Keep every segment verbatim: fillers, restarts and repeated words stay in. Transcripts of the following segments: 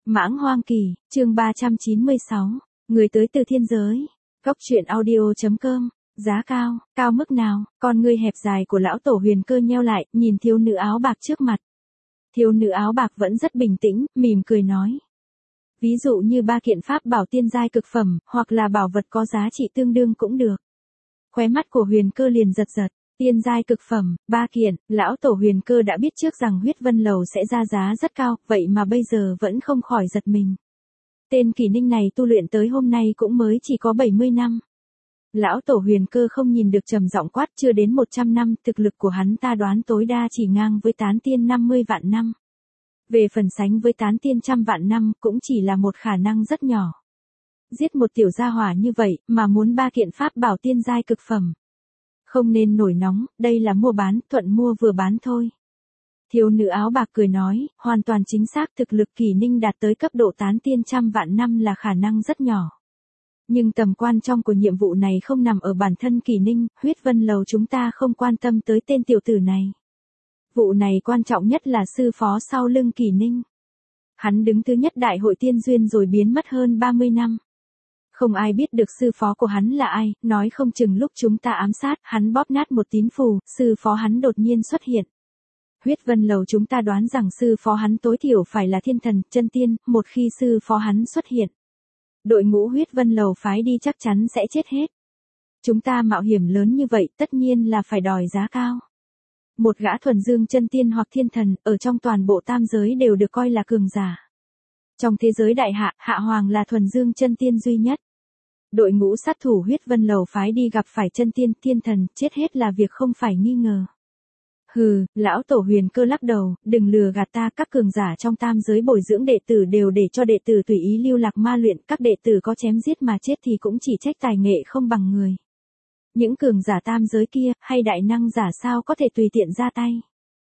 Mãng hoang kỳ, chương ba trăm chín mươi sáu, người tới từ thiên giới. Góc truyện audio chấm com, giá cao, cao mức nào, con ngươi hẹp dài của lão tổ Huyền Cơ nheo lại, nhìn thiếu nữ áo bạc trước mặt. Thiếu nữ áo bạc vẫn rất bình tĩnh, mỉm cười nói. Ví dụ như ba kiện pháp bảo tiên giai cực phẩm, hoặc là bảo vật có giá trị tương đương cũng được. Khóe mắt của Huyền Cơ liền giật giật. Tiên giai cực phẩm, ba kiện, lão tổ Huyền Cơ đã biết trước rằng huyết vân lầu sẽ ra giá rất cao, vậy mà bây giờ vẫn không khỏi giật mình. Tên Kỷ Ninh này tu luyện tới hôm nay cũng mới chỉ có bảy mươi năm. Lão tổ Huyền Cơ không nhìn được trầm giọng quát, chưa đến một trăm năm, thực lực của hắn ta đoán tối đa chỉ ngang với tán tiên năm mươi vạn năm. Về phần sánh với tán tiên trăm vạn năm cũng chỉ là một khả năng rất nhỏ. Giết một tiểu gia hỏa như vậy mà muốn ba kiện pháp bảo tiên giai cực phẩm. Không nên nổi nóng, đây là mua bán, thuận mua vừa bán thôi. Thiếu nữ áo bạc cười nói, hoàn toàn chính xác, thực lực Kỷ Ninh đạt tới cấp độ tán tiên trăm vạn năm là khả năng rất nhỏ. Nhưng tầm quan trọng của nhiệm vụ này không nằm ở bản thân Kỷ Ninh, huyết vân lầu chúng ta không quan tâm tới tên tiểu tử này. Vụ này quan trọng nhất là sư phó sau lưng Kỷ Ninh. Hắn đứng thứ nhất đại hội tiên duyên rồi biến mất hơn ba mươi năm. Không ai biết được sư phó của hắn là ai, nói không chừng lúc chúng ta ám sát, hắn bóp nát một tín phù, sư phó hắn đột nhiên xuất hiện. Huyết vân lầu chúng ta đoán rằng sư phó hắn tối thiểu phải là thiên thần, chân tiên, một khi sư phó hắn xuất hiện. Đội ngũ huyết vân lầu phái đi chắc chắn sẽ chết hết. Chúng ta mạo hiểm lớn như vậy tất nhiên là phải đòi giá cao. Một gã thuần dương chân tiên hoặc thiên thần, ở trong toàn bộ tam giới đều được coi là cường giả. Trong thế giới đại hạ, hạ hoàng là thuần dương chân tiên duy nhất. Đội ngũ sát thủ huyết vân lầu phái đi gặp phải chân tiên, thiên thần, chết hết là việc không phải nghi ngờ. Hừ, lão tổ Huyền Cơ lắc đầu, đừng lừa gạt ta, các cường giả trong tam giới bồi dưỡng đệ tử đều để cho đệ tử tùy ý lưu lạc ma luyện, các đệ tử có chém giết mà chết thì cũng chỉ trách tài nghệ không bằng người. Những cường giả tam giới kia, hay đại năng giả sao có thể tùy tiện ra tay.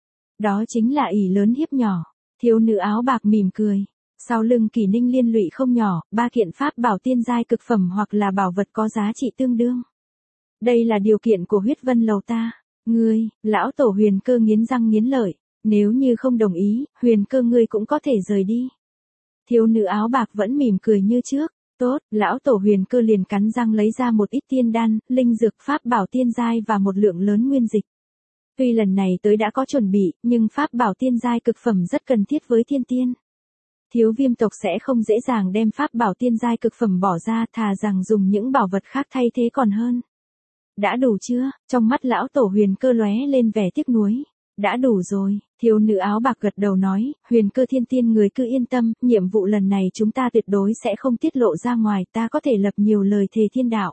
Đó chính là ỷ lớn hiếp nhỏ. Thiếu nữ áo bạc mỉm cười. Sau lưng Kỷ Ninh liên lụy không nhỏ, ba kiện pháp bảo tiên giai cực phẩm hoặc là bảo vật có giá trị tương đương. Đây là điều kiện của huyết vân lầu ta. Ngươi, lão tổ Huyền Cơ nghiến răng nghiến lợi, nếu như không đồng ý, Huyền Cơ ngươi cũng có thể rời đi. Thiếu nữ áo bạc vẫn mỉm cười như trước. Tốt, lão tổ Huyền Cơ liền cắn răng lấy ra một ít tiên đan, linh dược pháp bảo tiên giai và một lượng lớn nguyên dịch. Tuy lần này tới đã có chuẩn bị, nhưng pháp bảo tiên giai cực phẩm rất cần thiết với thiên tiên. Thiếu viêm tộc sẽ không dễ dàng đem pháp bảo tiên giai cực phẩm bỏ ra, thà rằng dùng những bảo vật khác thay thế còn hơn. Đã đủ chưa? Trong mắt lão tổ Huyền Cơ lóe lên vẻ tiếc nuối. Đã đủ rồi, thiếu nữ áo bạc gật đầu nói, Huyền Cơ thiên tiên người cứ yên tâm, nhiệm vụ lần này chúng ta tuyệt đối sẽ không tiết lộ ra ngoài, ta có thể lập nhiều lời thề thiên đạo.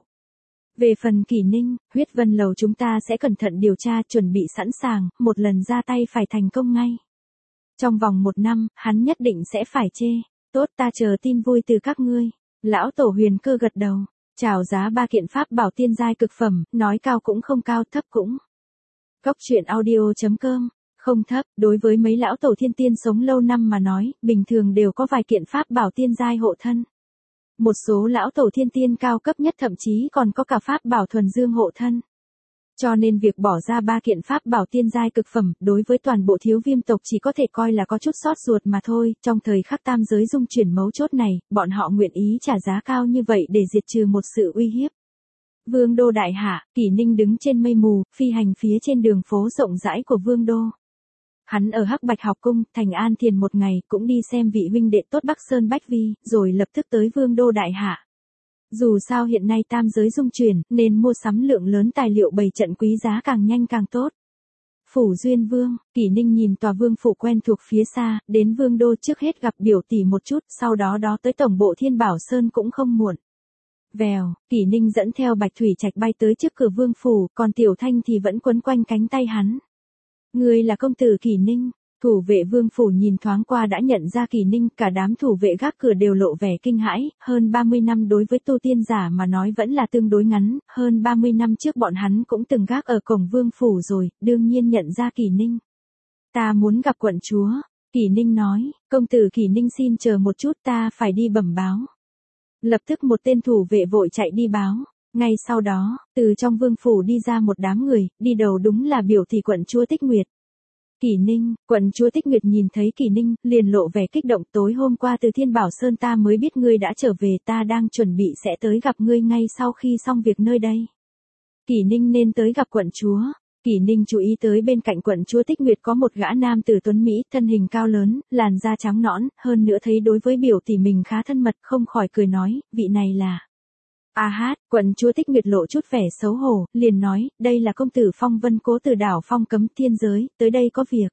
Về phần Kỷ Ninh, huyết vân lầu chúng ta sẽ cẩn thận điều tra, chuẩn bị sẵn sàng, một lần ra tay phải thành công ngay. Trong vòng một năm, hắn nhất định sẽ phải chê. Tốt, ta chờ tin vui từ các ngươi. Lão tổ Huyền Cơ gật đầu. Chào giá ba kiện pháp bảo tiên giai cực phẩm, nói cao cũng không cao, thấp cũng. Góc truyện audio chấm com, không thấp, đối với mấy lão tổ thiên tiên sống lâu năm mà nói, bình thường đều có vài kiện pháp bảo tiên giai hộ thân. Một số lão tổ thiên tiên cao cấp nhất thậm chí còn có cả pháp bảo thuần dương hộ thân. Cho nên việc bỏ ra ba kiện pháp bảo tiên giai cực phẩm, đối với toàn bộ thiếu viêm tộc chỉ có thể coi là có chút sót ruột mà thôi, trong thời khắc tam giới dung chuyển mấu chốt này, bọn họ nguyện ý trả giá cao như vậy để diệt trừ một sự uy hiếp. Vương đô đại hạ, Kỷ Ninh đứng trên mây mù, phi hành phía trên đường phố rộng rãi của vương đô. Hắn ở Hắc Bạch học cung, thành an thiền một ngày, cũng đi xem vị huynh đệ tốt Bắc Sơn Bách Vi, rồi lập tức tới vương đô đại hạ. Dù sao hiện nay tam giới dung chuyển, nên mua sắm lượng lớn tài liệu bày trận quý giá càng nhanh càng tốt. Phủ Duyên Vương, Kỷ Ninh nhìn tòa vương phủ quen thuộc phía xa, đến vương đô trước hết gặp biểu tỷ một chút, sau đó đó tới tổng bộ Thiên Bảo Sơn cũng không muộn. Vèo, Kỷ Ninh dẫn theo Bạch Thủy Trạch bay tới trước cửa vương phủ, còn Tiểu Thanh thì vẫn quấn quanh cánh tay hắn. Ngươi là công tử Kỷ Ninh. Thủ vệ vương phủ nhìn thoáng qua đã nhận ra Kỷ Ninh, cả đám thủ vệ gác cửa đều lộ vẻ kinh hãi, hơn ba mươi năm đối với tu tiên giả mà nói vẫn là tương đối ngắn, hơn ba mươi năm trước bọn hắn cũng từng gác ở cổng vương phủ rồi, đương nhiên nhận ra Kỷ Ninh. Ta muốn gặp quận chúa, Kỷ Ninh nói, công tử Kỷ Ninh xin chờ một chút, ta phải đi bẩm báo. Lập tức một tên thủ vệ vội chạy đi báo. Ngay sau đó, từ trong vương phủ đi ra một đám người, đi đầu đúng là biểu tỷ quận chúa Tích Nguyệt. Kỷ Ninh, quận chúa Tích Nguyệt nhìn thấy Kỷ Ninh, liền lộ vẻ kích động, tối hôm qua từ Thiên Bảo Sơn ta mới biết ngươi đã trở về, ta đang chuẩn bị sẽ tới gặp ngươi ngay sau khi xong việc nơi đây. Kỷ Ninh nên tới gặp quận chúa. Kỷ Ninh chú ý tới bên cạnh quận chúa Tích Nguyệt có một gã nam tử tuấn Mỹ, thân hình cao lớn, làn da trắng nõn, hơn nữa thấy đối với biểu tỷ mình khá thân mật, không khỏi cười nói, vị này là... A hát, quận chúa Tích Nguyệt lộ chút vẻ xấu hổ, liền nói, đây là công tử Phong Vân Cố từ đảo Phong Cấm Thiên Giới, tới đây có việc.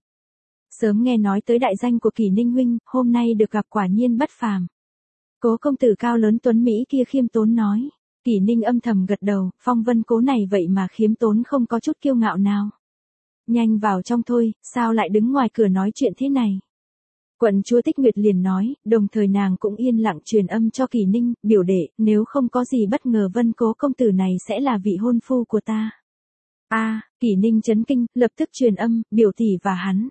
Sớm nghe nói tới đại danh của Kỷ Ninh huynh, hôm nay được gặp quả nhiên bất phàm. Cố công tử cao lớn tuấn Mỹ kia khiêm tốn nói. Kỷ Ninh âm thầm gật đầu, Phong Vân Cố này vậy mà khiêm tốn không có chút kiêu ngạo nào. Nhanh vào trong thôi, sao lại đứng ngoài cửa nói chuyện thế này? Quận chúa Tích Nguyệt liền nói, đồng thời nàng cũng yên lặng truyền âm cho Kỷ Ninh, biểu đệ, nếu không có gì bất ngờ Vân Cố công tử này sẽ là vị hôn phu của ta. A, à, Kỷ Ninh chấn kinh, lập tức truyền âm, biểu tỷ và hắn.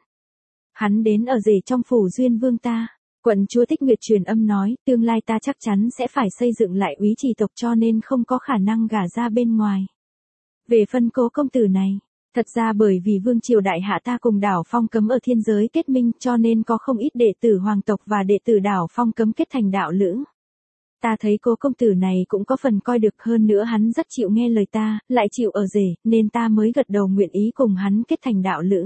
Hắn đến ở rể trong phủ Duyên Vương ta. Quận chúa Tích Nguyệt truyền âm nói, tương lai ta chắc chắn sẽ phải xây dựng lại úy trì tộc cho nên không có khả năng gả ra bên ngoài. Về Vân Cố công tử này, thật ra bởi vì vương triều đại hạ ta cùng đảo Phong Cấm ở thiên giới kết minh cho nên có không ít đệ tử hoàng tộc và đệ tử đảo Phong Cấm kết thành đạo lữ. Ta thấy Cố công tử này cũng có phần coi được, hơn nữa hắn rất chịu nghe lời ta, lại chịu ở rể, nên ta mới gật đầu nguyện ý cùng hắn kết thành đạo lữ.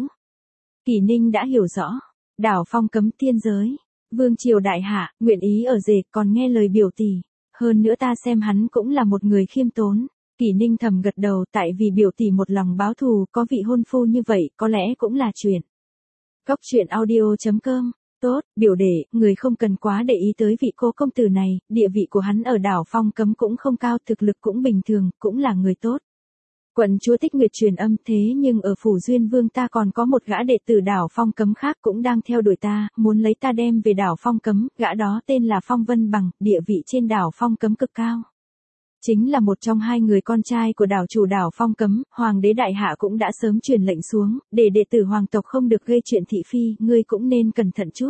Kỷ Ninh đã hiểu rõ, đảo Phong Cấm thiên giới, vương triều đại hạ, nguyện ý ở rể còn nghe lời biểu tỷ, hơn nữa ta xem hắn cũng là một người khiêm tốn. Kỷ Ninh thầm gật đầu, tại vì biểu tỷ một lòng báo thù, có vị hôn phu như vậy, có lẽ cũng là chuyện. Góc truyện audio chấm com, tốt, biểu đệ, người không cần quá để ý tới vị Cố công tử này, địa vị của hắn ở đảo Phong Cấm cũng không cao, thực lực cũng bình thường, cũng là người tốt. Quận chúa Tích Nguyệt truyền âm, thế nhưng ở phủ Duyên Vương ta còn có một gã đệ tử đảo Phong Cấm khác cũng đang theo đuổi ta, muốn lấy ta đem về đảo Phong Cấm, gã đó tên là Phong Vân Bằng, địa vị trên đảo Phong Cấm cực cao. Chính là một trong hai người con trai của đảo chủ đảo Phong Cấm, hoàng đế đại hạ cũng đã sớm truyền lệnh xuống, để đệ tử hoàng tộc không được gây chuyện thị phi, ngươi cũng nên cẩn thận chút.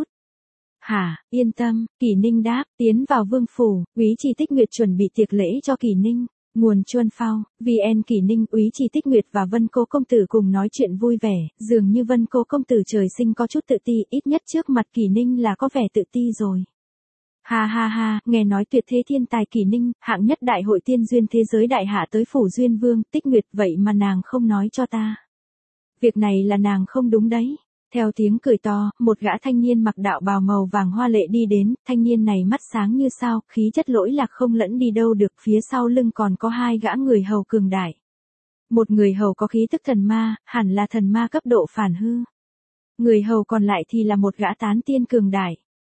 Hả, yên tâm, Kỷ Ninh đáp, tiến vào vương phủ, úy trì Tích Nguyệt chuẩn bị tiệc lễ cho Kỷ Ninh. Nguồn Chuân Phao, vê en Kỷ Ninh, úy trì Tích Nguyệt và Vân Cố công tử cùng nói chuyện vui vẻ, dường như Vân Cố công tử trời sinh có chút tự ti, ít nhất trước mặt Kỷ Ninh là có vẻ tự ti rồi. Ha ha ha, nghe nói tuyệt thế thiên tài Kỷ Ninh, hạng nhất đại hội tiên duyên thế giới đại hạ tới phủ Duyên Vương, Tích Nguyệt, vậy mà nàng không nói cho ta. Việc này là nàng không đúng đấy. Theo tiếng cười to, một gã thanh niên mặc đạo bào màu vàng hoa lệ đi đến, thanh niên này mắt sáng như sao, khí chất lỗi lạc không lẫn đi đâu được, phía sau lưng còn có hai gã người hầu cường đại. Một người hầu có khí tức thần ma, hẳn là thần ma cấp độ phản hư. Người hầu còn lại thì là một gã tán tiên cường đại.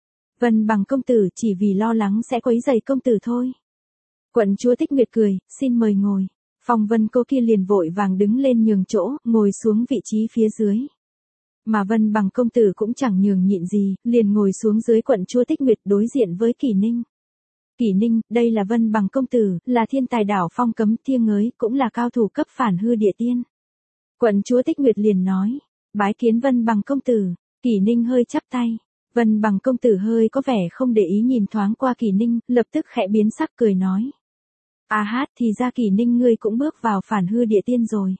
Vân Bằng công tử chỉ vì lo lắng sẽ quấy rầy công tử thôi. Quận chúa Tích Nguyệt cười, xin mời ngồi. Phong Vân Cố kia liền vội vàng đứng lên nhường chỗ, ngồi xuống vị trí phía dưới. Mà Vân Bằng công tử cũng chẳng nhường nhịn gì, liền ngồi xuống dưới quận chúa Tích Nguyệt đối diện với Kỷ Ninh. Kỷ Ninh, đây là Vân Bằng công tử, là thiên tài đảo Phong Cấm thiêng ngới, cũng là cao thủ cấp phản hư địa tiên. Quận chúa Tích Nguyệt liền nói, bái kiến Vân Bằng công tử. Kỷ Ninh hơi chắp tay. Vân Bằng công tử hơi có vẻ không để ý nhìn thoáng qua Kỷ Ninh, lập tức khẽ biến sắc cười nói. À hát, thì ra Kỷ Ninh ngươi cũng bước vào phản hư địa tiên rồi.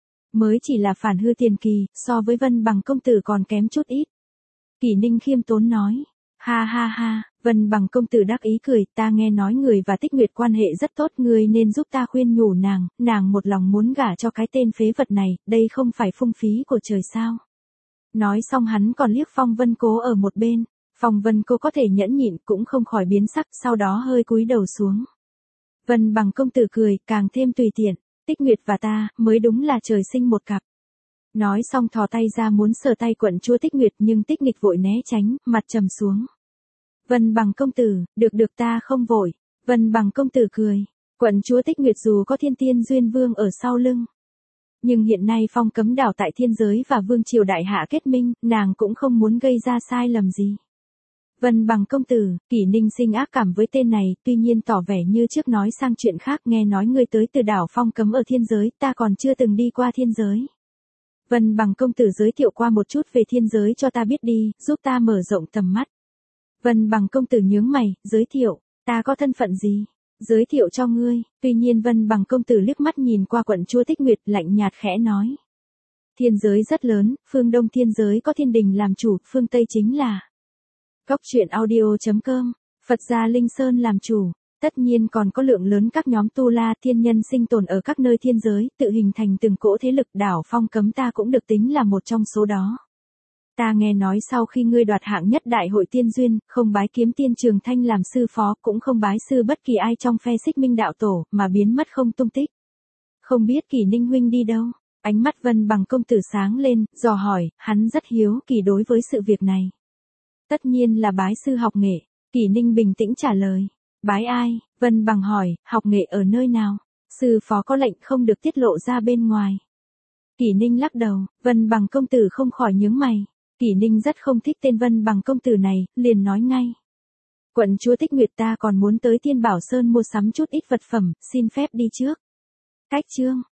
Mới chỉ là phản hư tiền kỳ, so với Vân Bằng công tử còn kém chút ít. Kỷ Ninh khiêm tốn nói. Ha ha ha, Vân Bằng công tử đắc ý cười, ta nghe nói người và Tích Nguyệt quan hệ rất tốt, ngươi nên giúp ta khuyên nhủ nàng, nàng một lòng muốn gả cho cái tên phế vật này, đây không phải phung phí của trời sao. Nói xong hắn còn liếc Phong Vân Cố ở một bên, Phong Vân Cố có thể nhẫn nhịn cũng không khỏi biến sắc, sau đó hơi cúi đầu xuống. Vân Bằng công tử cười, càng thêm tùy tiện, Tích Nguyệt và ta, mới đúng là trời sinh một cặp. Nói xong thò tay ra muốn sờ tay quận chúa Tích Nguyệt nhưng Tích Nghịch vội né tránh, mặt trầm xuống. Vân Bằng công tử, được được ta không vội. Vân Bằng công tử cười, quận chúa Tích Nguyệt dù có thiên tiên Duyên Vương ở sau lưng. Nhưng hiện nay Phong Cấm đảo tại thiên giới và vương triều đại hạ kết minh, nàng cũng không muốn gây ra sai lầm gì. Vân Bằng công tử, Kỷ Ninh sinh ác cảm với tên này, tuy nhiên tỏ vẻ như trước nói sang chuyện khác, nghe nói ngươi tới từ đảo Phong Cấm ở thiên giới, ta còn chưa từng đi qua thiên giới. Vân Bằng công tử giới thiệu qua một chút về thiên giới cho ta biết đi, giúp ta mở rộng tầm mắt. Vân Bằng công tử nhướng mày, giới thiệu, ta có thân phận gì? Giới thiệu cho ngươi, tuy nhiên Vân Bằng công tử liếc mắt nhìn qua quận chúa Tích Nguyệt lạnh nhạt khẽ nói. Thiên giới rất lớn, phương Đông thiên giới có thiên đình làm chủ, phương Tây chính là Góc truyện audio chấm com, Phật gia Linh Sơn làm chủ. Tất nhiên còn có lượng lớn các nhóm tu la thiên nhân sinh tồn ở các nơi thiên giới, tự hình thành từng cỗ thế lực. Đảo Phong Cấm ta cũng được tính là một trong số đó. Ta nghe nói sau khi ngươi đoạt hạng nhất đại hội tiên duyên, không bái kiếm tiên Trường Thanh làm sư phó, cũng không bái sư bất kỳ ai trong phe Xích Minh đạo tổ, mà biến mất không tung tích. Không biết Kỷ Ninh huynh đi đâu? Ánh mắt Vân Bằng công tử sáng lên, dò hỏi, hắn rất hiếu kỳ đối với sự việc này. Tất nhiên là bái sư học nghệ. Kỷ Ninh bình tĩnh trả lời. Bái ai? Vân Bằng hỏi, học nghệ ở nơi nào? Sư phó có lệnh không được tiết lộ ra bên ngoài. Kỷ Ninh lắc đầu, Vân Bằng công tử không khỏi nhướng mày. Kỷ Ninh rất không thích tên Vân Bằng công tử này, liền nói ngay. Quận chúa Tích Nguyệt ta còn muốn tới Thiên Bảo Sơn mua sắm chút ít vật phẩm, xin phép đi trước. Cách chương.